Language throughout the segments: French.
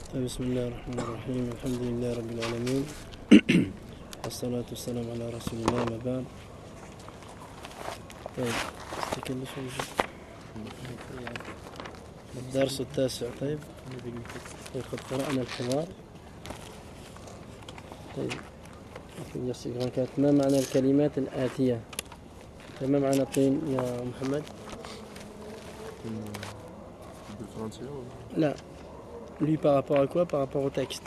طيب بسم الله الرحمن الرحيم الحمد لله رب العالمين والصلاة والسلام على رسول الله ما بعد. طيب استكل شو الدرس التاسع. طيب قد قرأنا الحوار. طيب ما معنى الكلمات الآتية؟ ما معنى طين يا محمد؟ لا. Lui par rapport à quoi? Par rapport au texte.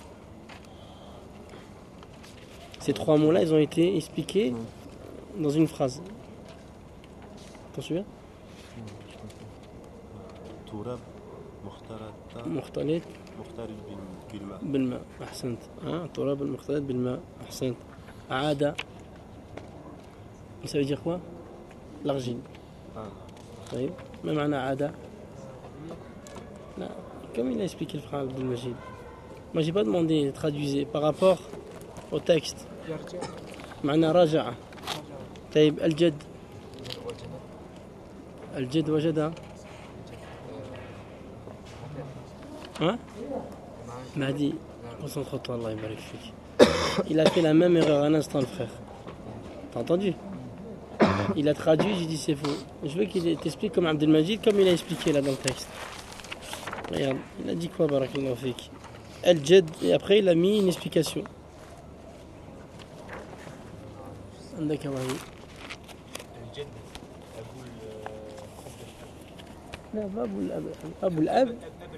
Ces trois mots-là, ils ont été expliqués dans une phrase. T'en souviens? تراب مختلط بالماء. أحسنت. التراب المختلط بالماء. أحسنت. عادة. Ça veut dire quoi? L'argile. طيب. ما معنى عادة؟ لا. Comme il a expliqué le frère Abdel Majid. Moi, j'ai pas demandé, traduisez par rapport au texte. معنى رجع. طيب الجد. الجد وجد. Hein? Mahdi, concentre-toi, Allah يبارك فيك. Il a fait la même erreur un instant, le frère. T'as entendu? Il a traduit, j'ai dit c'est faux. Je veux qu'il t'explique comme Abdel Majid, comme il a expliqué là dans le texte. Regarde, il a dit quoi, barakallahu fik? Al-Jad, et après il a mis une explication. عندك وهي الجد لا ما أبو الأب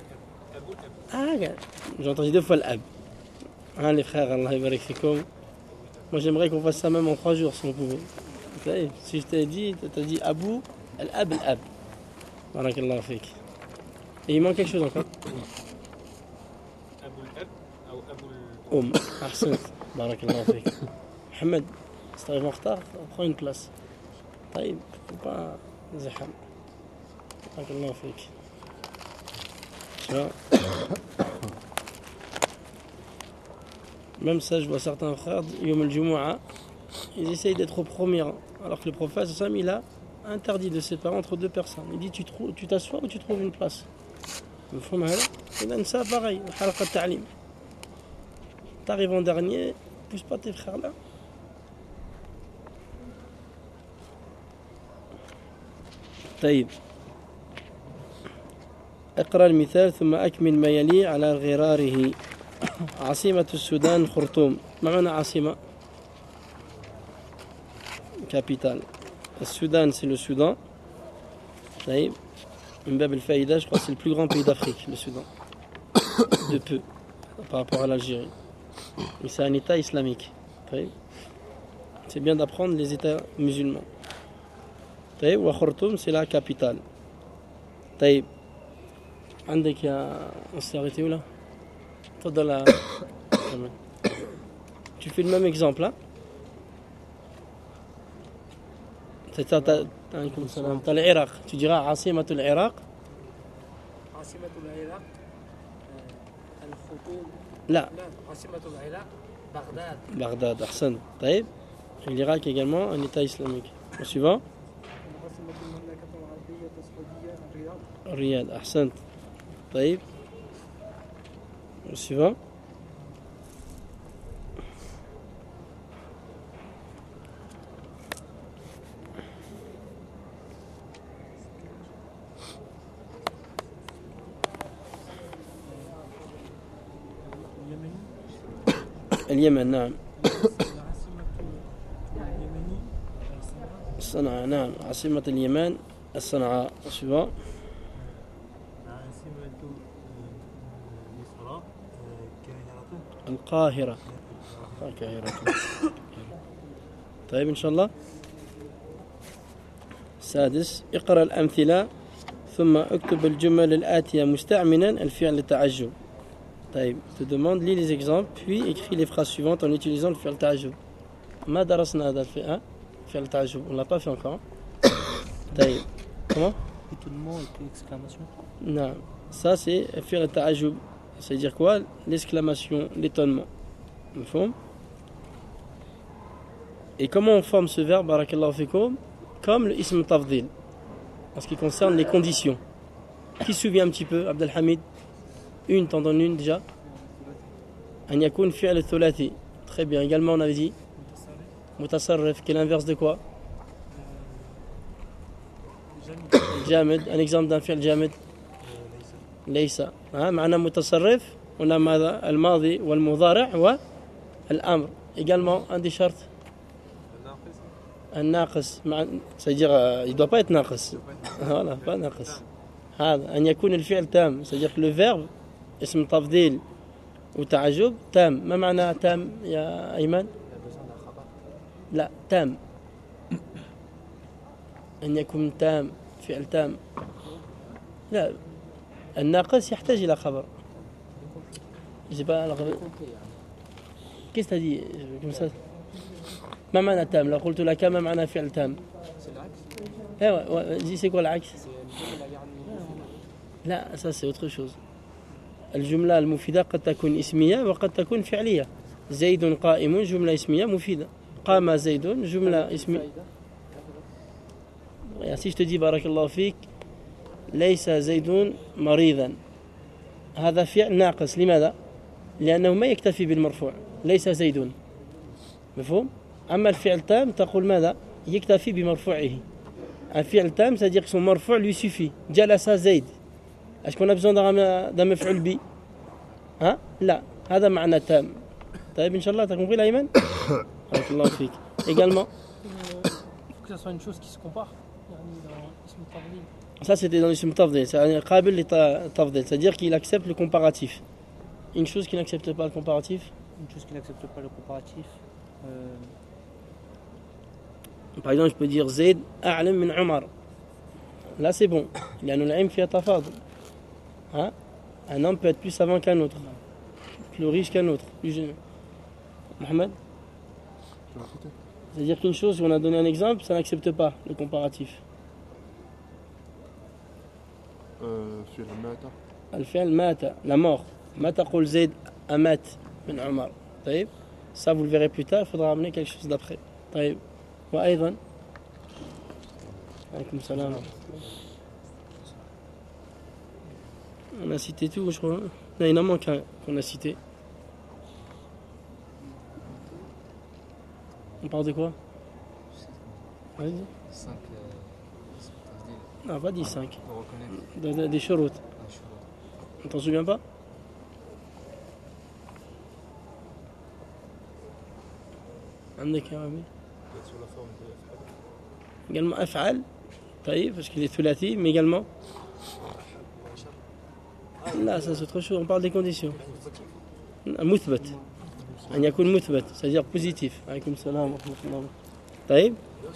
j'ai entendu deux fois l'ab. Les frères, Allah yabarak fikum. Moi j'aimerais qu'on fasse ça même en 3 jours si on pouvait. Vous savez, si je t'ai dit, t'as dit Abou, al-ab, al-ab. Barakallahu fik. Et il manque quelque chose encore. Abou al-ab ou Abou al-Oum. Ahsan. Barakallahu fik. Mohamed, si t'arrives en retard, prends une place. طيب, faut pas zaham. Barakallahu fik. Même ça, je vois certains frères, Yom al-Jumu'ah, ils essayent d'être au premier rang. Alors que le prophète, il a interdit de séparer entre 2 personnes. Il dit tu t'assois ou tu trouves une place. Ça, pareil, t'arrives en dernier, pousse pas tes frères là. طيب اقرأ المثال ثم أكمل ما يلي على غراره. عاصمة السودان خرطوم. ما معنى عاصمة؟ capitale. Le Soudan, c'est le Soudan. طيب. من باب الفائدة, je crois que c'est le plus grand pays d'Afrique, le Soudan. De peu, par rapport à l'Algérie. Mais c'est un État islamique. طيب. C'est bien d'apprendre les États musulmans. طيب. وخرطوم, c'est la capitale. طيب. عندك يا on s'est arrêté où là? Tu fais le même exemple là. T'as l'Irak. Tu diras عاصمة العراق. عاصمة العراق الخرطوم. لا. عاصمة العراق بغداد. بغداد. أحسن. طيب. L'Irak également un État islamique. Au suivant. عاصمة المملكة العربية السعودية الرياض. الرياض. أحسن. طيب. Au suivant. اليمن. نعم. صنعاء. نعم. عاصمة اليمن الصنعاء. suivant. القاهرة. طيب إن شاء الله. السادس اقرأ الأمثلة ثم اكتب الجمل الآتية مستعملا الفعل التعجب. طيب je te demande lis les exemples puis écris les phrases suivantes en utilisant le fi'l ta'ajjub. ما درسنا هذا الفعل التعجب, on l'a pas fait encore. طيب comment? Étonnement et exclamation. Non, ça c'est fi'l ta'ajjub. Ça veut dire quoi? L'exclamation, l'étonnement. Et comment on forme ce verbe, barakallahu fikoum? Comme le ism tafdil, en ce qui concerne les conditions. Qui se souvient un petit peu, Abdelhamid? Une, t'en donnes une déjà? أن يكون فعل الثلاثي. Très bien. Également, on avait dit متصرف, qui est l'inverse de quoi? جامد. Un exemple d'un fi'l جامد. ليس. معنى متصرف. On a ماذا؟ الماضي والمضارع والأمر. Également, un des شرط. الناقص. c'est-à-dire, il ne doit pas être ناقص. Voilà, pas ناقص. هذا أن يكون الفعل تام. c'est-à-dire que le verbe اسم تفضيل وتعجب تام. ما معنى تام يا أيمن؟ لا تام. أن يكون تام فعل تام. لا الناقص يحتاج إلى خبر. Qu'est-ce que tu as dit comme ça? ما معنى تام؟ لو قلت لك ما معنى فعل تام؟ ايوه c'est quoi العكس؟ لا ça c'est autre chose. الجملة المفيدة قد تكون اسمية وقد تكون فعلية. زيد قائم جملة اسمية مفيدة. قام زيد جملة اسمية. Si je te dis بارك الله فيك ليس زيد مريضا هذا فعل ناقص. لماذا؟ لأنه ما يكتفي بالمرفوع. ليس زيد. مفهوم؟ أما الفعل تام تقول ماذا؟ يكتفي بمرفوعه. Un fi'l tam, c'est-à-dire que son marfou' lui suffit. Jalasa Zayd. Est-ce qu'on a besoin d'un maf'ul bi? Hein? Là. هذا معنى تام. طيب إن شاء الله, t'as compris là, Iman? بارك الله فيك. Également. Il faut que ça soit une chose qui se compare. Ça c'était dans l'ism tafdil. C'est qabil li tafdil, c'est-à-dire qu'il accepte le comparatif. Une chose qui n'accepte pas le comparatif. Une chose qui n'accepte pas le comparatif. Par exemple, je peux dire Zayd a'lam min Omar. Là, c'est bon. Il y a l'ilm fi tafadul. Hein? Un homme peut être plus savant qu'un autre, plus riche qu'un autre, plus jeune. Mohamed? C'est-à-dire qu'une chose, on a donné un exemple, ça n'accepte pas le comparatif. الفعل مات, la mort. ما تقول زيد أمات من عمر. طيب. Ça vous le verrez plus tard, il faudra amener quelque chose d'après. طيب. وأيضا عليكم السلام. On a cité tout, je crois. Non, il en manque un qu'on a cité. On parle de quoi? Vas-y. 5. Non, pas dit 5. Des choroutes. On t'en souvient pas? عندك يا ربي. également أفعل. طيب parce qu'il est thulathi, mais également là ça c'est autre chose, on parle des conditions. مثبت أن يكون مثبت, c'est-à-dire positif. عليكم السلام ورحمة الله. طيب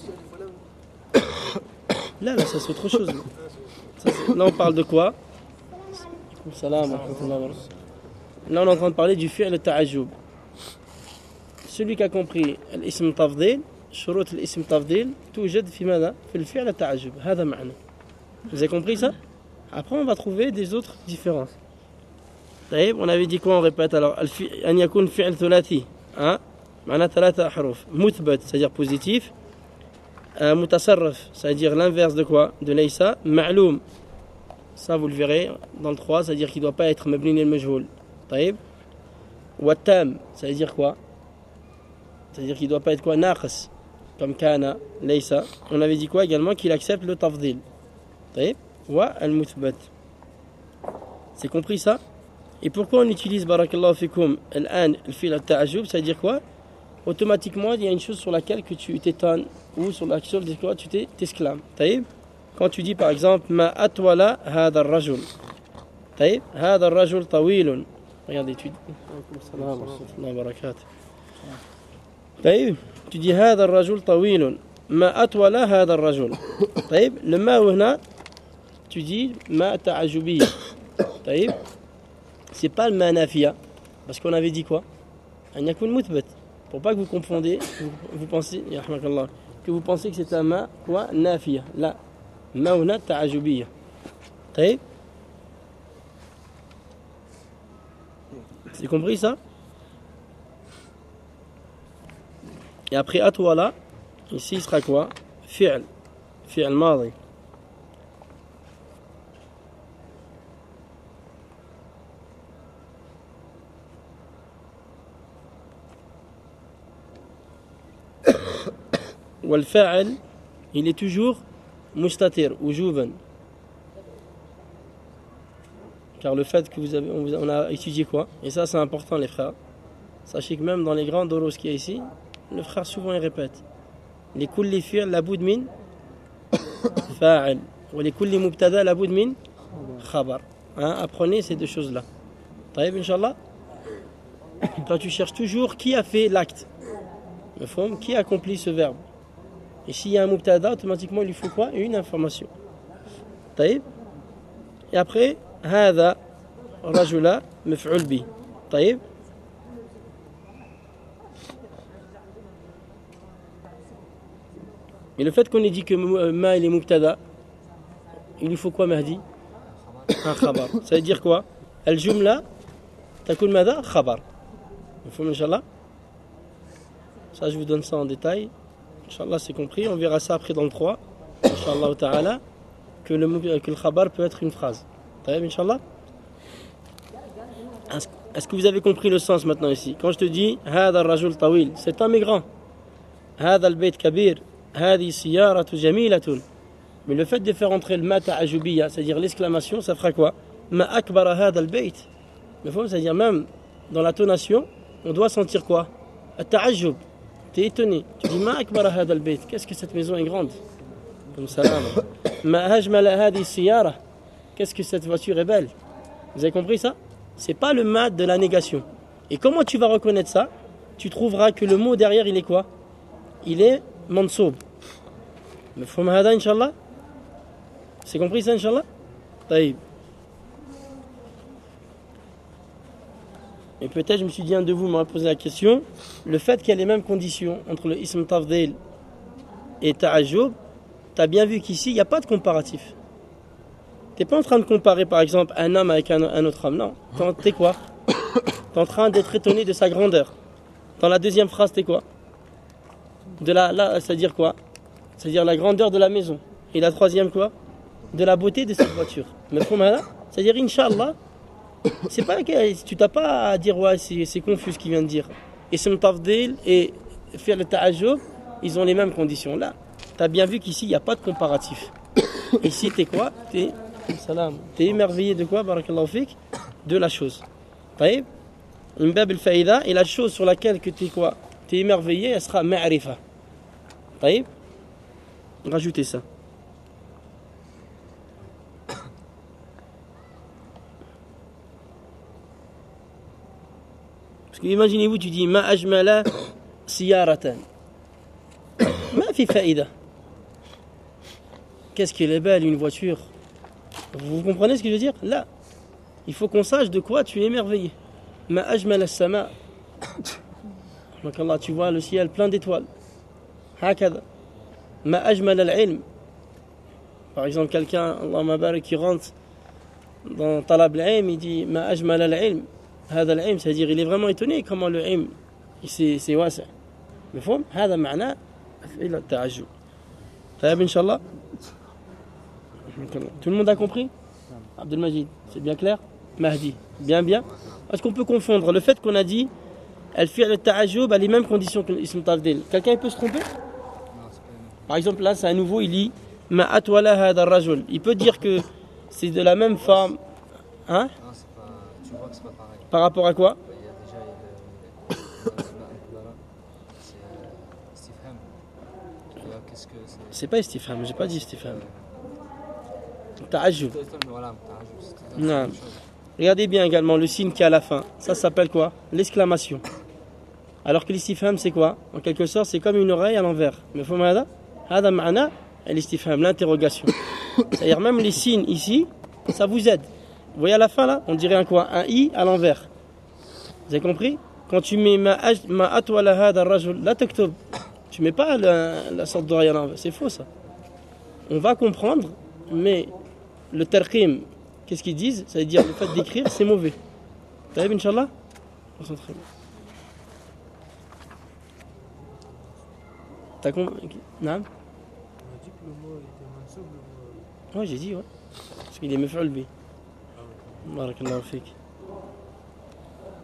là ça c'est autre chose. Là on parle de quoi? Salam. Là on est en train de parler du fi'l al-ta'ajjub. Celui qui a compris l'ism tafdil, شروط الاسم تفضيل توجد في ماذا؟ في الفعل التعجب. هذا معنى. Vous avez compris ça? Après on va trouver des autres différences. طيب on avait dit quoi? On répète alors. أن يكون فعل ثلاثي. معناه 3 حروف. مثبت c'est-à-dire positif. متصرف c'est-à-dire l'inverse de quoi? De laysa. معلوم. Ça vous le verrez dans le 3, c'est-à-dire qu'il ne doit pas être mabni al-majhoul. طيب. والتام, ça veut dire quoi? C'est-à-dire qu'il ne doit pas être quoi? ناقص. Comme kana, laysa. On avait dit quoi également? Qu'il accepte le tafdil. طيب. والمثبت. C'est compris ça? Et pourquoi on utilise barakallahu fikum الآن الفعل التعجب? Ça veut dire quoi? Automatiquement, il y a une chose sur laquelle que tu t'étonnes ou sur laquelle tu t'exclames. طيب. Quand tu dis par exemple ما أطول هذا الرجل. طيب. هذا الرجل طويل. Regardez, tu dis. السلام ورحمة الله وبركاته. طيب. Tu dis هذا الرجل طويل. ما أطول هذا الرجل. طيب. Le ما هنا tu dis ما تعجبية. طيب. C'est pas le ما نافية. Parce qu'on avait dit quoi? أن يكون مثبت. Pour pas que vous confondiez, vous pensez, yarhamakallah, que vous pensez que c'est un ma quoi nafiya. Là, ma huna ta'ajubiyya. طيب. C'est compris ça? Et après atwala, ici il sera quoi? Fi'l. Fi'l madi. والفاعل il est toujours mustatir ou jouven. Car le fait que on a étudié quoi, et ça c'est important les frères, sachez que même dans les grands doros qu'il y a ici, le frère souvent il répète les kulli fi'l laboud min fa'il ou les kulli mubtada laboud min khabar. Apprenez ces deux choses là. Taïb Inch'Allah. Quand tu cherches toujours qui a fait l'acte, qui a accompli ce verbe. Et s'il y a un mubtada, automatiquement il lui faut quoi? Une information. Taïb. Et après هذا رجل مفعول به. طيب. Et le fait qu'on ait dit que ma il est mubtada, il lui faut quoi Mahdi? Un khabar. Ça veut dire quoi? Al-jumla takun madha khabar. Mafhoum Inch'Allah. Ça je vous donne ça en détail. Inch'Allah c'est compris. On verra ça après dans le 3. Inch'Allah ta'ala. Que le khabar peut être une phrase. Taïb Inch'Allah. Est-ce que vous avez compris le sens maintenant ici? Quand je te dis هذا الرجل طويل, c'est un migrant. هذا البيت كبير. هذه السيارة جميلة. Mais le fait de faire entrer le ma ta'ajubiyya, c'est-à-dire l'exclamation, ça fera quoi? Ma akbara هذا البيت. C'est-à-dire même dans la tonation, on doit sentir quoi? At-ta'ajjub. T'es étonné. Tu dis ma akbara هذا البيت. Qu'est-ce que cette maison est grande? Comme salam. Ma ajmala هذه السيارة. Qu'est-ce que cette voiture est belle? Vous avez compris ça? C'est pas le mat de la négation. Et comment tu vas reconnaître ça? Tu trouveras que le mot derrière, il est quoi? Il est mansoub. Mafhoum hada, Inch'Allah? C'est compris ça, Inch'Allah? Taïb. Et peut-être, je me suis dit, un de vous m'a posé la question, le fait qu'il y a les mêmes conditions entre le ism tafdil et ta'ajjub, tu as bien vu qu'ici, il n'y a pas de comparatif. Tu n'es pas en train de comparer, par exemple, un homme avec un autre homme, non. T'es quoi? Tu es en train d'être étonné de sa grandeur. Dans la deuxième phrase, t'es quoi? C'est-à-dire quoi? C'est-à-dire la grandeur de la maison. Et la troisième, quoi? De la beauté de cette voiture. Mais c'est-à-dire, Inch'Allah, c'est pas que tu t'as pas à dire, ouais, c'est confus ce qu'il vient de dire. Ism tafdil et faire le ta'ajjub, ils ont les mêmes conditions. Là, tu as bien vu qu'ici, il n'y a pas de comparatif. Ici, t'es quoi? T'es émerveillé de quoi? Barakallahu fik. De la chose. Taïb. Une bab al-faïda, et la chose sur laquelle tu es quoi? Tu es émerveillé, elle sera ma'rifa. Taïb. Rajoutez ça. Parce que imaginez-vous, tu dis ma ajmala siyaratan. Ma fi faïda. Qu'est-ce qu'elle est belle, une voiture? Vous comprenez ce que je veux dire? Là, il faut qu'on sache de quoi tu es émerveillé. Ma ajmal as-sama. Donc Allah, tu vois le ciel plein d'étoiles. Hakada. Ma ajmal al-ilm. Par exemple, quelqu'un, Allahumma barik, qui rentre dans talab al-ilm, il dit ma ajmal al-ilm. Hada al-ilm, c'est-à-dire il est vraiment étonné comment le ilm, c'est wasa'. مفهوم؟ هذا معناه إلى التعجب. طيب Inch'Allah. Tout le monde a compris? Abdelmajid, c'est bien clair? Mahdi, bien. Est-ce qu'on peut confondre le fait qu'on a dit elle fait le ta'ajjub à les mêmes conditions que l'ism tafdil? Quelqu'un peut se tromper? Par exemple, là, c'est à nouveau, il dit ma atwala hada rajul. Il peut dire que c'est de la même forme. Hein? Non, c'est pas, tu vois que c'est pas pareil. Par rapport à quoi? Il y a déjà c'est istifham. Qu'est-ce que c'est? C'est pas istifham, j'ai pas dit istifham. Ta'ajjub. Voilà, Non. Regardez bien également le signe qui est à la fin. Ça s'appelle quoi? L'exclamation. Alors que l'istifham, c'est quoi? En quelque sorte, c'est comme une oreille à l'envers. Mais faut m'aider? Hada ma'ana l'istifham, l'interrogation. C'est-à-dire même les signes ici, ça vous aide. Vous voyez à la fin là, on dirait un quoi? Un i à l'envers. Vous avez compris? Quand tu mets ma atwala hada rajul, la taktub, tu mets pas la sorte d'oreille à l'envers. C'est faux ça. On va comprendre, mais le tarqim, qu'est-ce qu'ils disent? Ça veut dire le fait d'écrire, c'est mauvais. Taïb, Inch'Allah? Concentrez-vous. T'as compris? Non? On a dit que le mot était mansoub, le mot. Ouais, j'ai dit, ouais. Parce qu'il est maf'ul bi. Barakallahu fik.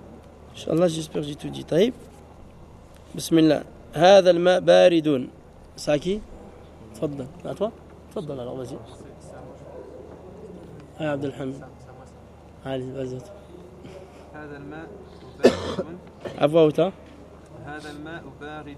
Inch'Allah, j'espère que j'ai tout dit. Taïb. Bismillah. هذا الماء بارد. C'est à qui? تفضل. À toi? تفضل alors, vas-y. Ah, Abdel Hamid. Allez, vas-y. هذا الماء بارد. À voix haute, hein? هذا الماء بارد.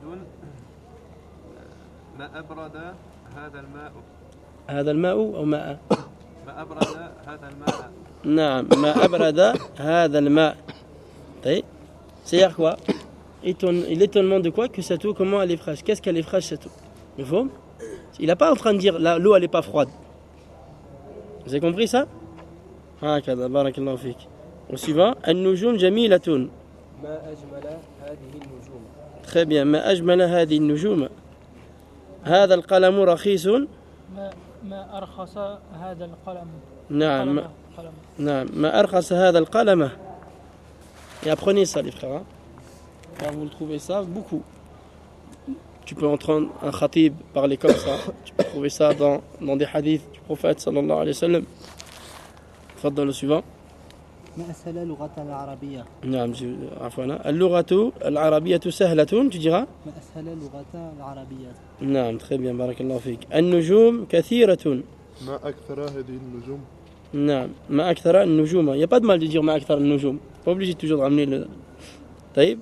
ما أبرد هذا الماء. هذا الماء أو ماء؟ ما أبرد هذا الماء. نعم ما أبرد هذا الماء. طيب c'est-à-dire quoi? L'étonnement de quoi? Que cette eau, comment elle est fraîche? Qu'est-ce qu'elle est fraîche cette eau? Il n'est pas en train de dire l'eau elle n'est pas froide. Vous avez compris ça? هكذا بارك الله فيك. Au suivant, النجوم جميلة. ما أجمل هذه النجوم. Très bien. ما أجمل هذه النجوم. هذا القلم رخيص. ما أرخص هذا القلم. نعم نعم ما أرخص هذا القلم. Et apprenez ça les frères. Quand vous le trouvez ça, beaucoup. Tu peux entendre un khatib parler comme ça. Tu peux trouver ça dans des hadiths du prophète sallallahu alayhi wa sallam. Faites dans le suivant. ما أسهل اللغة العربية. نعم عفوا. اللغة العربية سهلة. Tu diras. ما أسهل اللغة العربية. نعم très bien بارك الله فيك. النجوم كثيرة. ما أكثر هذه النجوم. نعم ما أكثر النجوم. Il n'y a pas de mal de dire ما أكثر النجوم. Pas obligé toujours de ramener le. طيب.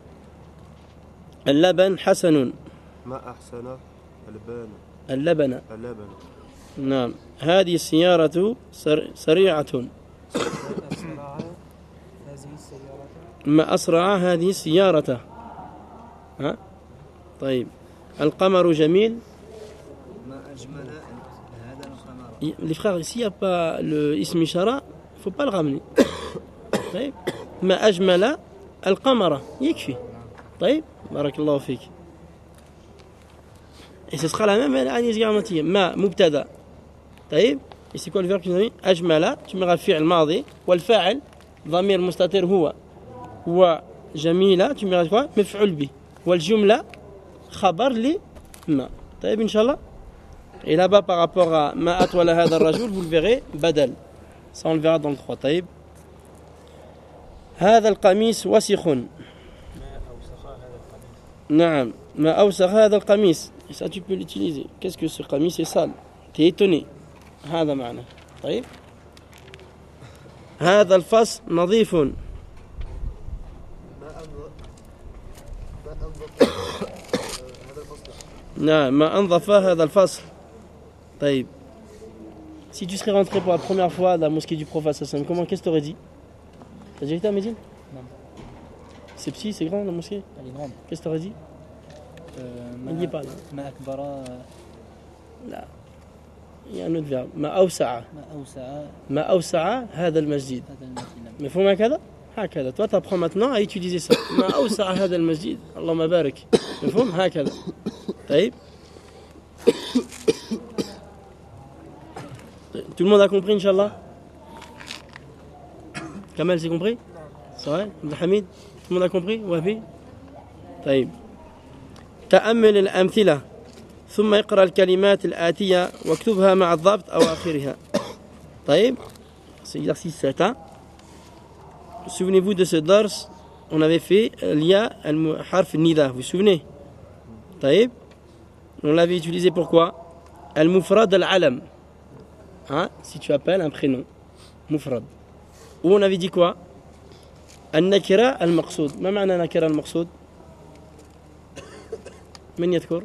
اللبن حسن. ما أحسن اللبن. اللبن. نعم هذه السيارة سريعة. ما أسرع هذه السيارة. ها؟ طيب القمر جميل. ما أجمل هذا القمر. Les frères, ici il n'y a pas le ism ishara, il ne faut pas le ramener. طيب ما أجمل القمر يكفي. طيب بارك الله فيك. Et ce sera la même année garantie. ما مبتدا. طيب et c'est quoi le verbe que nous avons dit? أجمل tu mets الفعل ماضي والفاعل ضمير مستتر هو وجميلة tu mets quoi? مفعول به والجملة خبر لما. طيب إن شاء الله. Et là-bas par rapport à ما أطول هذا الرجل vous le verrez بدل. Ça on le verra dans le 3. طيب هذا القميص وسخ. نعم ما أوسخ هذا القميص. Et ça tu peux l'utiliser. Qu'est-ce que ce qamis est sale? T'es étonné. هذا معنى. طيب هذا الفصل نظيف. نعم ما أنظف هذا الفصل. طيب si tu serais rentré pour la première fois à la mosquée du prophète sallam, comment qu'est-ce que tu aurais dit? T'as déjà été à Médine? Non. C'est petit, c'est grand la mosquée? Elle est grande. Qu'est-ce que tu aurais dit? Il n'y est pas là. ما أكبر. لا il y a un autre verbe. ما أوسع. ما أوسع هذا المسجد. مفهوم هكذا؟ هكذا. Toi tu apprends maintenant à utiliser ça. ما أوسع هذا المسجد. اللهم بارك. مفهوم هكذا. طيب. Tout le monde a compris Inch'Allah? Kamel c'est compris? C'est vrai? Abdelhamid? Tout le monde a compris? Wafi? طيب. تأمل الأمثلة ثم اقرأ الكلمات الآتية واكتبها مع الضبط أو آخرها. طيب c'est l'exercice 7. Hein? Souvenez-vous de ce dars, on avait fait l'ia al-harf nida, vous vous souvenez? طيب on l'avait utilisé pourquoi? Al-mufrad al-alam. Hein? Si tu appelles un prénom mufrad. Ou on avait dit quoi? Al-nakira al-maqsoud. ما معنى nakira al-maqsoud? من يذكر؟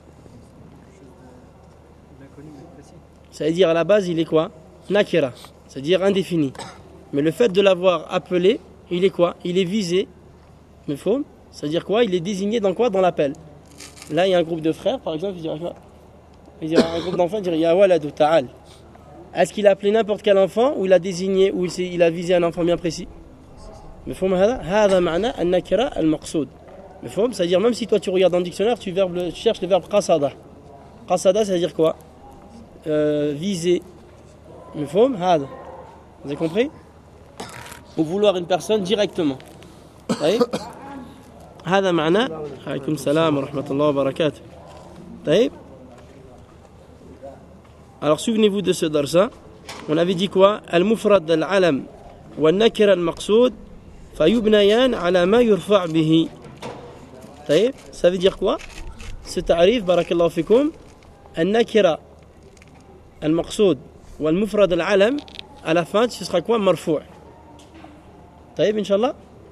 Ça veut dire à la base il est quoi? Nakira, c'est-à-dire indéfini. Mais le fait de l'avoir appelé, il est quoi? Il est visé. Mais faux, c'est-à-dire quoi? Il est désigné dans quoi? Dans l'appel. Là il y a un groupe de frères par exemple, il dirait un groupe d'enfants, il dirait Ya waladu ta'al. Est-ce qu'il a appelé n'importe quel enfant ou il a désigné ou il a visé un enfant bien précis? Mais faux, هذا معنى النكرة المقصود. Mais faux, c'est-à-dire même si toi tu regardes dans le dictionnaire, tu cherches le verbe qasada. Qasada, ça veut dire quoi? Viser. مفهوم هذا. Vous avez compris? Ou vouloir une personne directement. طيب هذا معنى. عليكم السلام ورحمة الله وبركاته. طيب alors souvenez-vous de ce darsa. On avait dit quoi? المفرد العلم والنكرة المقصود فيبنيان على ما يرفع به. طيب ça veut dire quoi? ce ta'rif, barakallahu fikum, al-nakira, al-maqsoud, ou al-mufrad al-alam, à la fin, ce sera quoi? Marfou'. Taïb, Inch'Allah.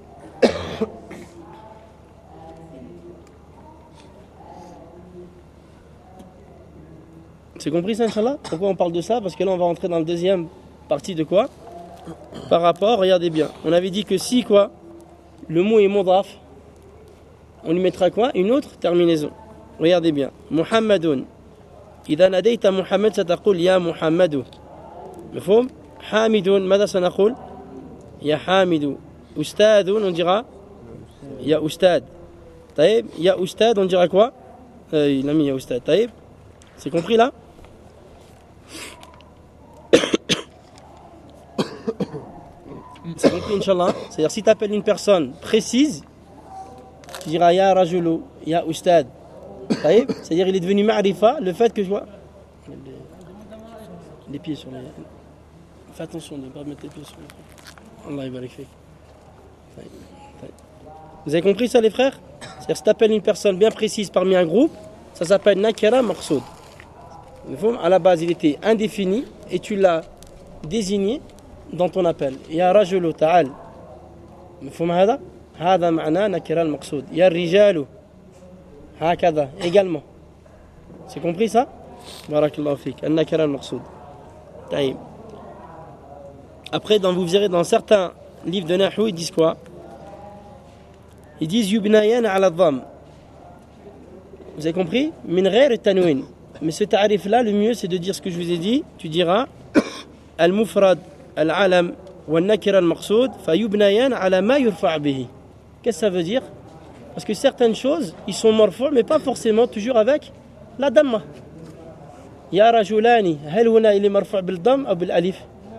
C'est compris ça, Inch'Allah? Pourquoi on parle de ça? Parce que là, on va rentrer dans la deuxième partie de quoi? Par rapport, regardez bien. On avait dit que si quoi? Le mot est mudaf, on lui mettra quoi? Une autre terminaison. Regardez bien. Muhammadun. إذا ناديت محمد ستقول يا محمد. مفهوم؟ حامد ماذا سنقول؟ يا حامد. أستاذ on dira يا أستاذ. طيب يا أستاذ on dira quoi? Il a mis يا أستاذ. طيب. C'est compris là? C'est compris, Inch'Allah. C'est-à-dire, si tu appelles une personne précise, tu diras Ya Rajulu, Ya Ustad. C'est-à-dire, il est devenu ma'rifa, le fait que je vois. Les pieds sur les. Fais attention de ne pas mettre les pieds sur les. Allah barik fik. Vous avez compris ça, les frères? C'est-à-dire, si tu appelles une personne bien précise parmi un groupe, ça s'appelle Nakira Maqsoud. À la base, il était indéfini et tu l'as désigné dans ton appel. Ya rajulu ta'al. مفهوم هذا؟ هذا معناه نكرة المقصود. يا الرجال هكذا également. C'est compris ça? Barakallahu fik. النكرة المقصود. طيب. Après, vous verrez dans certains livres de Nahou, ils disent quoi? Ils disent yubnayan ala dhamm. Vous avez compris? Min ghayr at-tanwin. Mais ce tarif là, le mieux c'est de dire ce que je vous ai dit. Tu diras al-mufrad al-alam wal-nakira al-maqsoud fayubnayan ala ma yurfa' bihi. Qu'est-ce que ça veut dire? Parce que certaines choses, ils sont marfou' mais pas forcément toujours avec la damma. Ya rajulani, hal huna il est marfou' bil damm ou bil alif?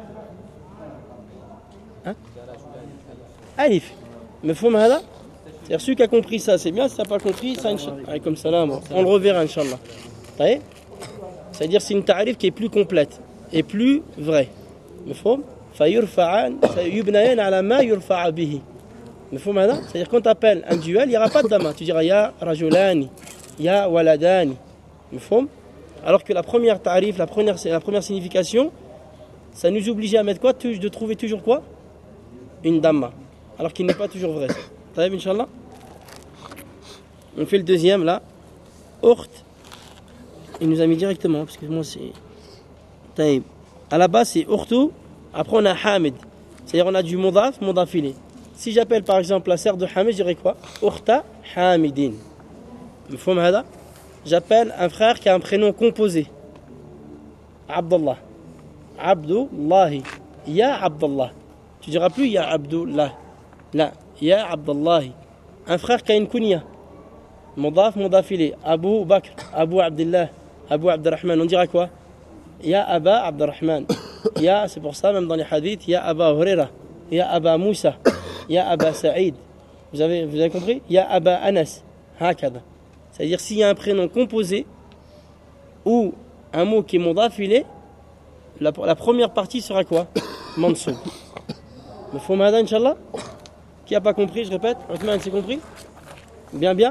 Alif. Mafhoum hada? C'est-à-dire celui qui a compris ça, c'est bien. Si tu n'as pas compris, ça, comme ça, là, on le reverra, Inch'Allah. C'est-à-dire c'est une ta'rif qui est plus complète et plus vraie. Mafhoum? Fayurfa'an, yubnayan ala ma yurfa'a bihi. Mafhoum hada? C'est-à-dire quand tu appelles un duel, il n'y aura pas de dama. Tu diras ya rajulani, ya waladani. Mafhoum? Alors que la première ta'rif, la première signification, ça nous obligeait à mettre quoi? De trouver toujours quoi? Une dama. Alors qu'il n'est pas toujours vrai. Taïb, Inch'Allah. On fait le deuxième là. Ukht. Il nous a mis directement, parce que moi c'est. Taïb. À la base c'est Ukhtu. Après on a Hamid. C'est-à-dire on a du mudaf, mudafilé. Si j'appelle par exemple la sœur de Hamid, je dirais quoi? Ukhta Hamidin. Mafhoum hada? J'appelle un frère qui a un prénom composé. Abdullah. Abdullahi. Ya Abdullah. Tu diras plus Ya Abdullah. Là. Ya Abdullahi. Un frère qui a une kunya. Mudaf, mudafilé. Abu Bakr. Abu Abdullah. Abu Abdurrahman. On dira quoi? Ya Aba Abdurrahman. Ya, c'est pour ça, même dans les hadiths, Ya Aba Huraira. Ya Aba Moussa. Ya Aba Saïd. Vous avez compris? Ya Aba Anas. Hakada. C'est-à-dire, s'il y a un prénom composé ou un mot qui est mudafilé, la première partie sera quoi? Mansoub. Mafhoum hada, Inch'Allah? Qui n'a pas compris, je répète? Othman, c'est compris? Bien, bien?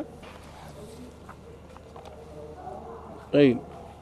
Oui.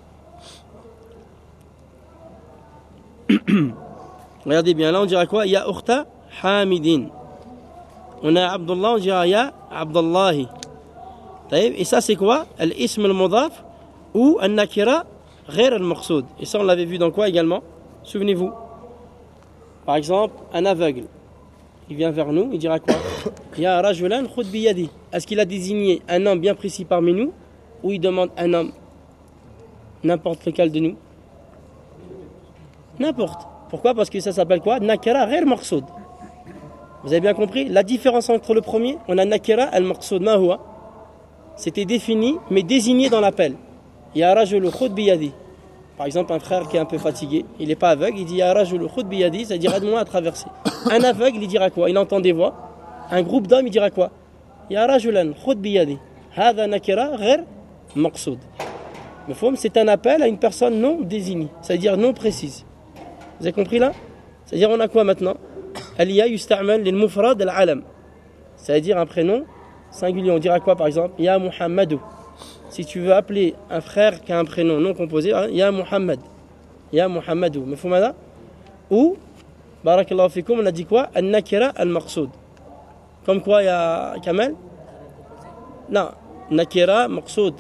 Regardez bien, là on dira quoi? Ya Ukhta Hamidin. On a Abdullah, on dira Ya Abdullahi. Et ça c'est quoi? Al-ism al-mudaf ou al-nakira ghayr al-maqsoud. Et ça on l'avait vu dans quoi également? Souvenez-vous. Par exemple, un aveugle. Il vient vers nous, il dira quoi? Ya rajulan khud biyadi. Est-ce qu'il a désigné un homme bien précis parmi nous ou il demande un homme n'importe lequel de nous? N'importe. Pourquoi? Parce que ça s'appelle quoi? Nakira ghayr maqsoud. Vous avez bien compris? La différence entre le premier, on a nakira al-maqsoud ma huwa. C'était défini mais désigné dans l'appel. Ya rajulu khud biyadi. Par exemple, un frère qui est un peu fatigué, il n'est pas aveugle, il dit Ya rajulu khud biyadi, c'est-à-dire aide-moi à traverser. Un aveugle, il dira quoi? Il entend des voix. Un groupe d'hommes, il dira quoi? Ya rajulan khud biyadi. Hada nakira ghayr maqsoud. C'est un appel à une personne non désignée, c'est-à-dire non précise. Vous avez compris là? C'est-à-dire on a quoi maintenant? Aliya yusta'mal lil mufrad al-alam. C'est-à-dire un prénom singulier. On dira quoi par exemple? Ya Muhammadu. si tu veux appeler un frère qui a un prénom non composé, Ya Muhammad, Ya Muhammadou, mafhumada? Ou, barakallahu fikoum, on a dit quoi? An-nakira al-maqsoud. Comme quoi, ya Kamal? Non, nakira maqsoud.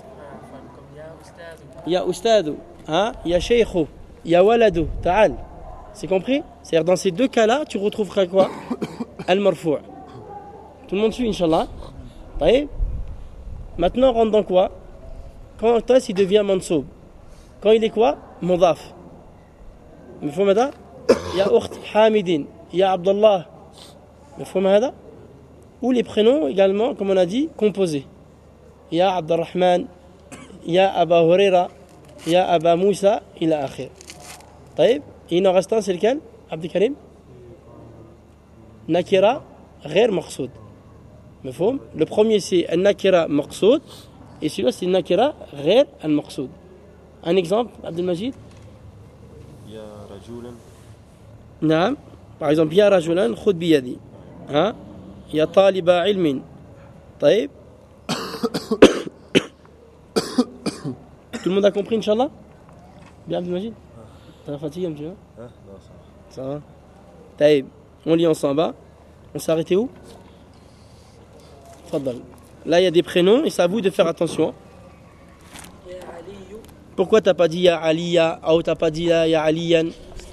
Ya ustadou, ya shaykhou, ya waladou, ta'al. C'est compris? C'est-à-dire dans ces deux cas-là, tu retrouveras quoi? Al-marfou'. Tout le monde suit, Inch'Allah. Maintenant, on rentre dans quoi? Quand est-ce qu'il devient mansoub? Quand il est quoi? Mudaf. مفهوم هذا؟ يا أخت حامدين يا عبد الله مفهوم هذا؟ Ou les prénoms également, comme on a dit, composés. Ya Abdurrahman, Ya Aba Huraira, Ya Aba Moussa, ila akhir. طيب, il en reste un, c'est lequel? Abdel Karim? Nakira, غير مقصود. مفهوم? Le premier c'est Nakira maqsoud et celui-là c'est Nakira غير المقصود. Un exemple, Abdel Majid? يا رجلا. نعم. Par exemple, يا رجلا خذ بيدي. ها؟ يا طالب علم. طيب. Tout le monde a compris, Inch'Allah? Bien, Abdel Majid? T'as fatigué un petit peu? Non, ça va. Ça va? طيب. On lit ensemble. On s'est arrêté où? Fadal. Là, il y a des prénoms et c'est à vous de faire attention. Pourquoi t'as pas dit Ya Aliya ou t'as pas dit Ya Aliyan?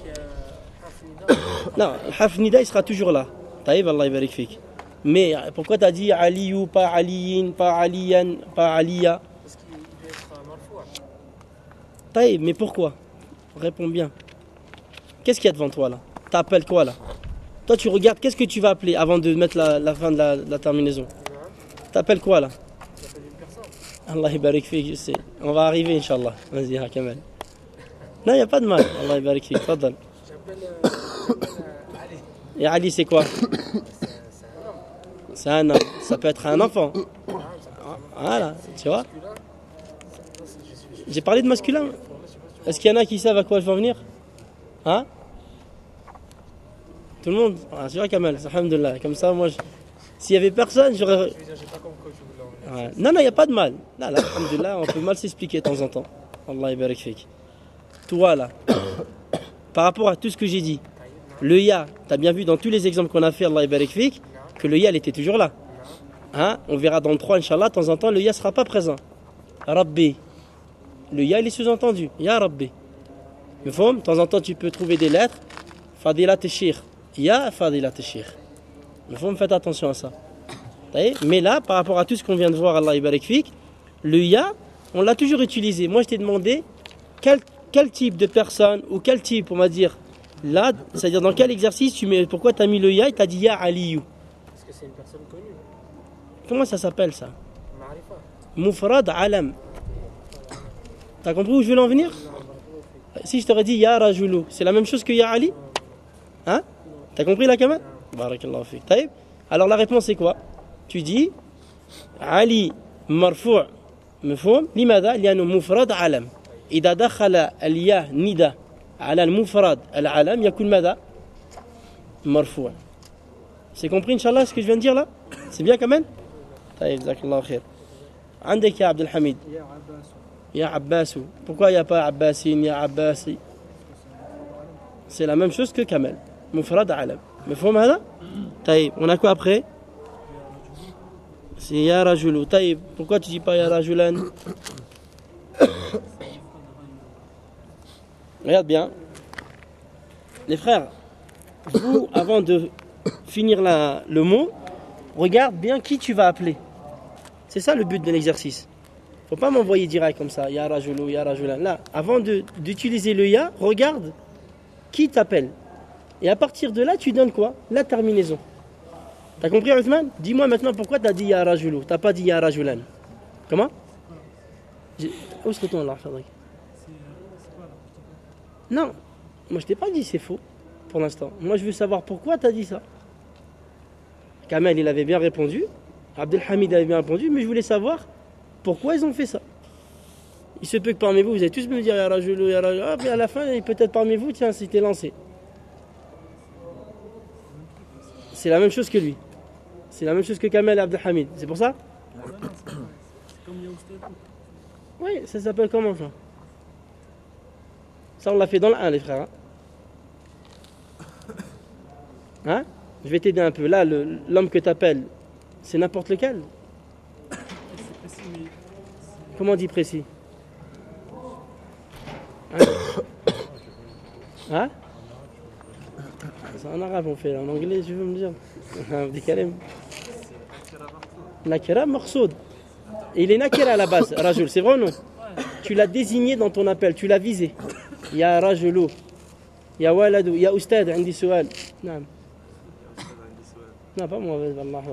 Non, le Haf Nida il sera toujours là. Taïb, Allah yabarik fik. Mais pourquoi t'as dit Aliyu, pas Aliyin, pas Aliyan, pas Aliya? Parce qu'il doit être marfou'. Taïb, mais pourquoi? Réponds bien. Qu'est-ce qu'il y a devant toi là? T'appelles quoi là? Toi tu regardes, qu'est-ce que tu vas appeler avant de mettre la fin de la terminaison? T'appelles quoi là? J'appelle une personne. Allah yabarik fik, je sais. On va arriver, Inch'Allah. Vas-y, ha Kamal. Non, il n'y a pas de mal. Allah yabarik fik. Fadal. J'appelle Ali. Et Ali, c'est quoi? C'est un homme. Ça peut être un enfant. Voilà, tu vois? J'ai parlé de masculin. Est-ce qu'il y en a qui savent à quoi je vais en venir? Hein? Tout le monde? Tu vois, Kamal, alhamdulillah. Comme ça, moi, s'il y avait personne, j'aurais. Je veux dire, j'ai pas compris que je voulais en venir. Ouais. Non, il n'y a pas de mal. Là, alhamdulillah, on peut mal s'expliquer de temps en temps. Allah yabarak fik. Toi, là, par rapport à tout ce que j'ai dit, le ya, tu as bien vu dans tous les exemples qu'on a fait, Allah yabarak fik, que le ya, il était toujours là. Hein? On verra dans le 3, Inch'Allah, de temps en temps, le ya ne sera pas présent. Rabbi. Le ya, il est sous-entendu. Ya Rabbi. Mais de temps en temps, tu peux trouver des lettres. Fadilat Shir. Ya Fadilat Shir. Mais faites attention à ça. Mais là, par rapport à tout ce qu'on vient de voir, Allah yabarak fik, le ya, on l'a toujours utilisé. Moi, je t'ai demandé quel type de personne ou quel type, on va dire, là, c'est-à-dire dans quel exercice tu mets, pourquoi tu as mis le ya et tu as dit ya Aliyu. Parce que c'est une personne connue. Comment ça s'appelle ça? Ma'rifa. Mufrad alam. T'as compris où je veux en venir? Si je t'aurais dit ya rajulu, c'est la même chose que ya Ali? Hein? T'as compris la Kamal? Barakallahu fik. Taïb. Alors la réponse c'est quoi? Tu dis Ali marfou' مفهوم لماذا؟ لأنه مفرد علم إذا دخل الياء ندى على المفرد العلم يكون ماذا؟ مرفوع. C'est compris Inch'Allah ce que je viens de dire là? C'est bien quand même? طيب جزاك الله خير. عندك يا عبد الحميد. يا عباس. Pourquoi il n'y a pas Abbasine, ya Abbasi? C'est la même chose que Kamal. مفرد علم. مفهوم هذا؟ طيب on a quoi après? C'est Ya Rajulu. Taïb, pourquoi tu dis pas Ya Rajulan? Regarde bien. Les frères, vous, avant de finir le mot, regarde bien qui tu vas appeler. C'est ça le but de l'exercice. Faut pas m'envoyer direct comme ça, Ya Rajulu, Ya Rajulan. Là, avant d'utiliser le Ya, regarde qui t'appelle. Et à partir de là, tu donnes quoi? La terminaison. T'as compris, Othman? Dis-moi maintenant pourquoi t'as dit Ya Rajulu, t'as pas dit Ya Rajulan. Comment? Où est-ce que tu là, Fadrik? Non, moi je t'ai pas dit c'est faux pour l'instant. Moi je veux savoir pourquoi t'as dit ça. Kamel il avait bien répondu, Abdelhamid avait bien répondu, mais je voulais savoir pourquoi ils ont fait ça. Il se peut que parmi vous, vous allez tous me dire Ya Rajulu, Ya Rajulu, et à la fin, peut-être parmi vous, tiens, c'était lancé. C'est la même chose que lui. C'est la même chose que Kamel et Abdelhamid. C'est pour ça? Oui, ça s'appelle comment ça? Ça, on l'a fait dans le 1, les frères. Hein? Je vais t'aider un peu. Là, l'homme que tu appelles, c'est n'importe lequel? Comment on dit précis? Hein? C'est en arabe on fait, en anglais je veux me dire. Nakira Marsoud. Il est Nakira à la base, Rajul, c'est vrai ou non? Tu l'as désigné dans ton appel, tu l'as visé. Ya Rajulu, Ya Waladou, Ya Oustad, Indi Soual. Non. Non, pas moi, Allah. Là,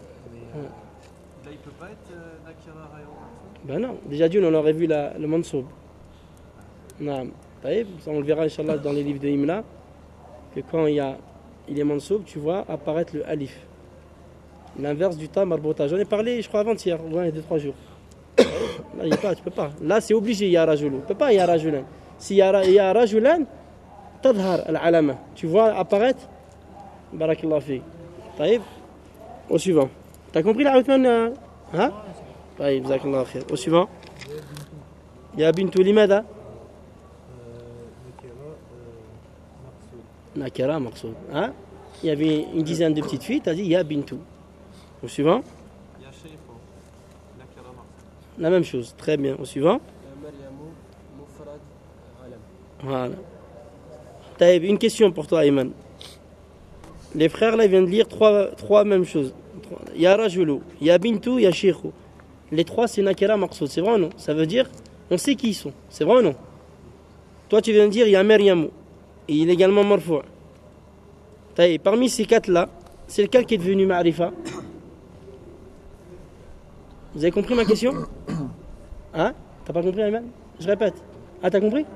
il peut pas être Nakira Ghayru Marsoud. Ben non, déjà d'une on aurait vu le Mansoub. Non. Ça, on le verra Inch'Allah dans les livres de Imla, que quand il est Mansoub, tu vois apparaître le alif. L'inverse du ta marbouta. J'en ai parlé, je crois, avant-hier, ouais, 2-3 jours. Là, tu peux pas. Là, c'est obligé, ya rajulu. Tu peux pas, ya rajulan. Si ya rajulan, tadhar al-alama. Tu vois apparaître, barakallah fi. Taïb. Au suivant. T'as compris la Uthman? Hein? Taïb, barakallah khair. Au suivant. Ya bintu limada. Nakira Maqsoud. Hein? Il y avait une dizaine de petites filles, tu as dit Ya Bintou. Au suivant. Ya Sheikho. Nakira Marsoud. La même chose, très bien. Au suivant. Maryamu Mufrad Alam. Voilà. Taïb, une question pour toi, Ayman. Les frères, là, ils viennent de lire trois mêmes choses. Ya Rajulu, Ya Bintou, Ya Sheikho. Les trois, c'est Nakira Maqsoud. C'est vrai ou non? Ça veut dire, on sait qui ils sont. C'est vrai ou non? Toi, tu viens de dire Ya Maryamu. Et il est également marfou'. Parmi ces quatre-là, c'est lequel qui est devenu ma'rifa? Vous avez compris ma question? Hein? T'as pas compris, Ayman? Je répète. Ah, t'as compris?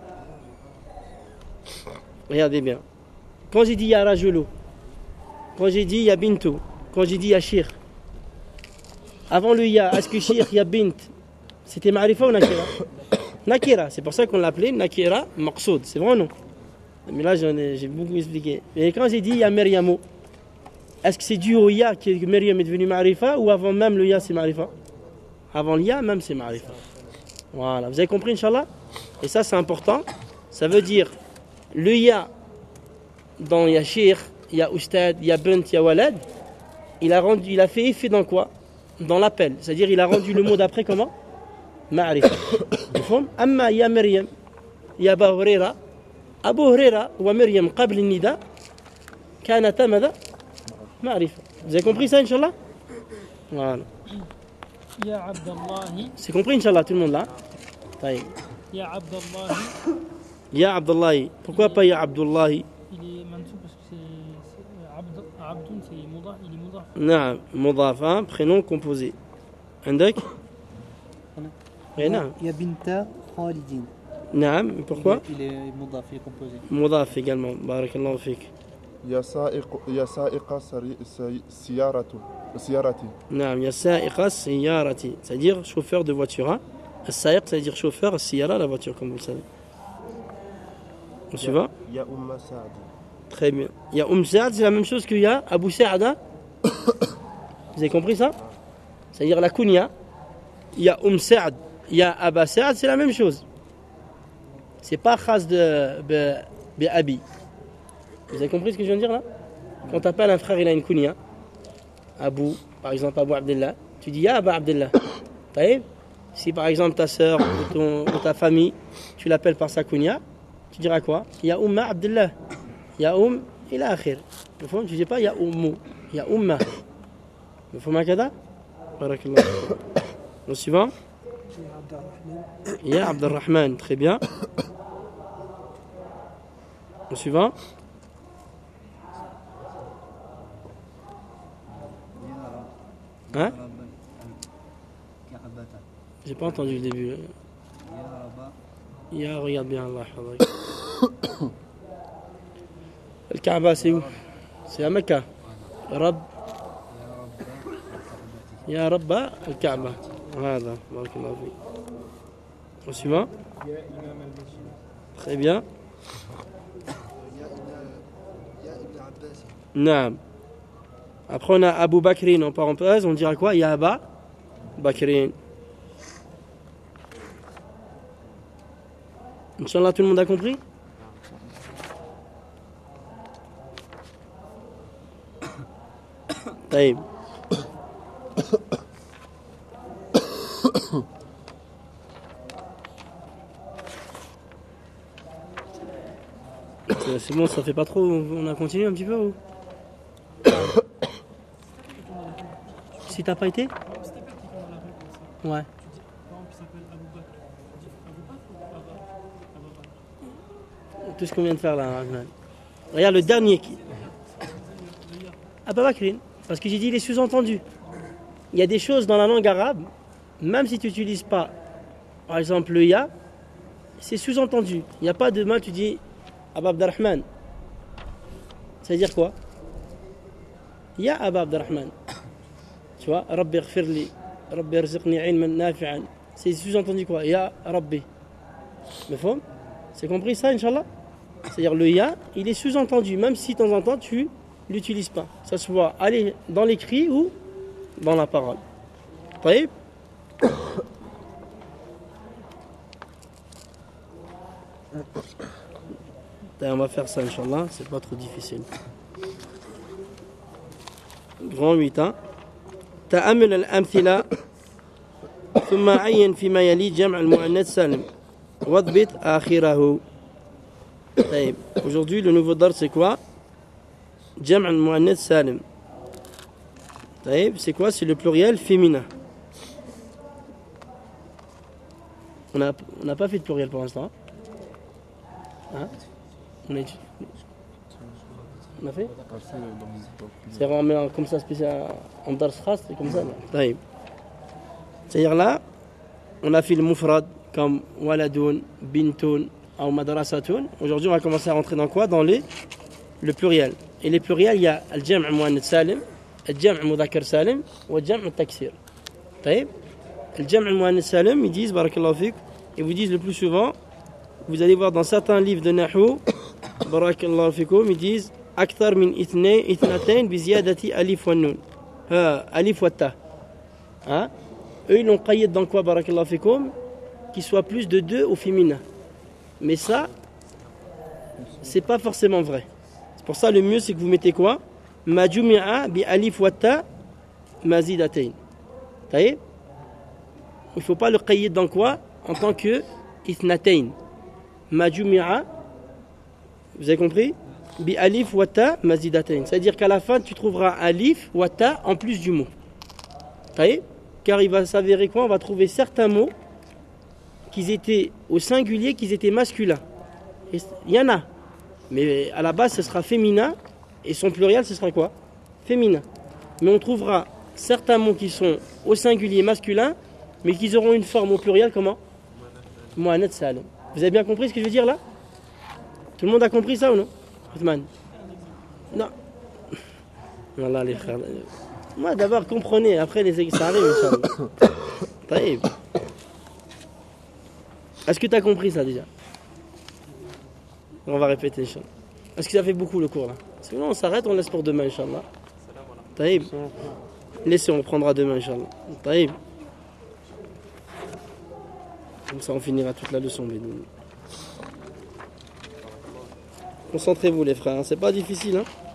Regardez bien. Quand j'ai dit ya rajulu, quand j'ai dit ya bintu, quand j'ai dit ya shir, avant le ya, est-ce que shir, ya bint, c'était ma'rifa ou nakira? Nakira, c'est pour ça qu'on l'appelait nakira maqsoud. C'est vrai ou non? Mais là, j'ai beaucoup expliqué. Et quand j'ai dit ya Maryamu, est-ce que c'est dû au ya que Maryam est devenu ma'rifa ou avant même le ya c'est ma'rifa? Avant le ya même c'est ma'rifa. Voilà, vous avez compris Inch'Allah? Et ça c'est important. Ça veut dire le ya dans ya shir, ya oustad, ya bint, ya walad, il a fait effet dans quoi? Dans l'appel. C'est-à-dire il a rendu le mot d'après comment? Ma'rifa. Amma ya Maryam, ya Aba Hurayra. أبو هريرة ومريم قبل النداء كانتا ماذا؟ معرفة. Vous avez compris ça, Inch'Allah? Voilà. Ya Abdallahi. C'est compris, Inch'Allah, tout le monde là? Taïb. Ya Abdallahi. Ya Abdallahi. Pourquoi pas Ya Abdullahi? Il est mansoub parce que c'est Abdun, c'est mudaf, il est mudaf. Non, mudaf, hein, prénom composé. عندك؟ Il y a Binta Khalidin. نعم, pourquoi? Il est mudaf, il est composé. مضاف également. بارك الله فيك. يا سائق سيارتي. نعم, يا سائق سيارتي. C'est-à-dire chauffeur de voiture. Hein? السائق, c'est-à-dire chauffeur, السيارة, la voiture, comme vous le savez. On suivant? يا أم سعد. Très bien. Il y a Saad, c'est la même chose qu'il y a Abu Saada. Vous avez compris ça? C'est-à-dire la kunya. Il y a Saad, il y a Aba Saad, c'est la même chose. C'est pas khas de Abi. Vous avez compris ce que je viens de dire là? Quand tu appelles un frère, il a une kunya. Abu, par exemple Abu Abdullah. Tu dis Ya Aba Abdullah. Si par exemple ta soeur ou ta famille, tu l'appelles par sa kunya, tu diras quoi? Ya Umma Abdullah. Ya إلى آخر. مفهوم؟ Tu dis pas ya ummu, ya umma. مفهوم هكذا؟ بارك الله فيك. Le suivant? Ya Abdelrahman. Très bien. Le suivant? Hein? J'ai pas entendu le début. Ya, regarde bien Allah. Le Kaaba, c'est où? C'est à Mecca. Rab. Ya Rabba al-Kaaba. Voilà, barakallahu fik. Au suivant? Très bien. Naam. Après on a Abu Bakrin en parenthèse, on dira quoi? Ya Aba Bakrin. Inch'Allah, tout le monde a compris? طيب. C'est bon, ça fait pas trop, on a continué un petit peu ou? Si t'as pas été? C'était pas qui qu'on a la réponse. Ouais. Tu dis, par exemple, il s'appelle Abou Bakr. Tu dis Abou Bakr ou Abou Bakr? Tout ce qu'on vient de faire là, Rahman. Regarde le dernier qui. Abou Bakr, parce que j'ai dit les sous-entendus. Il y a des choses dans la langue arabe, même si tu n'utilises pas, par exemple le ya, c'est sous-entendu. Il n'y a pas de mal, tu dis Abou Abdurrahman. Ça veut dire quoi? Ya Abou Abdurrahman. Tu vois, Rabbi ighfirli, Rabbi irziqni ilman nafi'an. C'est sous-entendu quoi? Ya Rabbi. Mais faut? C'est compris ça, Inch'Allah? C'est-à-dire le ya, il est sous-entendu, même si de temps en temps tu l'utilises pas. Ça se voit aller dans l'écrit ou dans la parole. طيب. On va faire ça, Inch'Allah, c'est pas trop difficile. Grand 8 ans. تأمل الأمثلة ثم عين فيما يلي جمع المؤنث سالم واضبط آخره. طيب. Aujourd'hui, le nouveau dars c'est quoi? جمع المؤنث سالم. طيب. C'est quoi? C'est le pluriel féminin. On n'a pas fait de pluriel pour l'instant. Hein? On a fait? C'est vraiment comme ça spécial en dars khas, c'est comme ça. طيب. C'est-à-dire là, on a fait le mufrad comme waladun, bintun ou madrasatun. Aujourd'hui, on va commencer à rentrer dans quoi? Dans le pluriel. Et les pluriels, il y a le jam' muannath salim, le jam' mudhakkar salim ou le jam' taksir. طيب. Le jam' muannath salim, ils disent barakallahu fik, ils vous disent le plus souvent, vous allez voir dans certains livres de nahou, barakallahu fikum, ils disent akthar min ithnatayn bi ziyadati alif wa nun. Alif wa ta. Hein? Eux, ils l'ont qayyad dans quoi, barakallahu fikoum? Qu'il soit plus de 2 au féminin. Mais ça, c'est pas forcément vrai. C'est pour ça, le mieux, c'est que vous mettez quoi? Ma jumi'a bi alif wa ta mazidatayn. Il ne faut pas le qayyad dans quoi? En tant que ithnatayn. Ma jumi'a, vous avez compris? Bi alif wa ta mazidatayn. C'est-à-dire qu'à la fin, tu trouveras alif wa ta en plus du mot. Car il va s'avérer quoi? On va trouver certains mots qui étaient au singulier, qui étaient masculins. Il y en a. Mais à la base, ce sera féminin. Et son pluriel, ce sera quoi? Féminin. Mais on trouvera certains mots qui sont au singulier masculin, mais qui auront une forme au pluriel, comment? Muannath salim. Vous avez bien compris ce que je veux dire là? Tout le monde a compris ça ou non? Othman? Non. Voilà les frères. Moi d'abord comprenez, après les ça arrive, Inch'Allah. Est-ce que tu as compris ça déjà? On va répéter, Inch'Allah. Est-ce que ça fait beaucoup le cours là? Sinon on s'arrête, on laisse pour demain, Inch'Allah. Taïb. Laissez, on reprendra demain, Inch'Allah. Taïb. Comme ça on finira toute la leçon. Concentrez-vous les frères, hein. C'est pas difficile hein.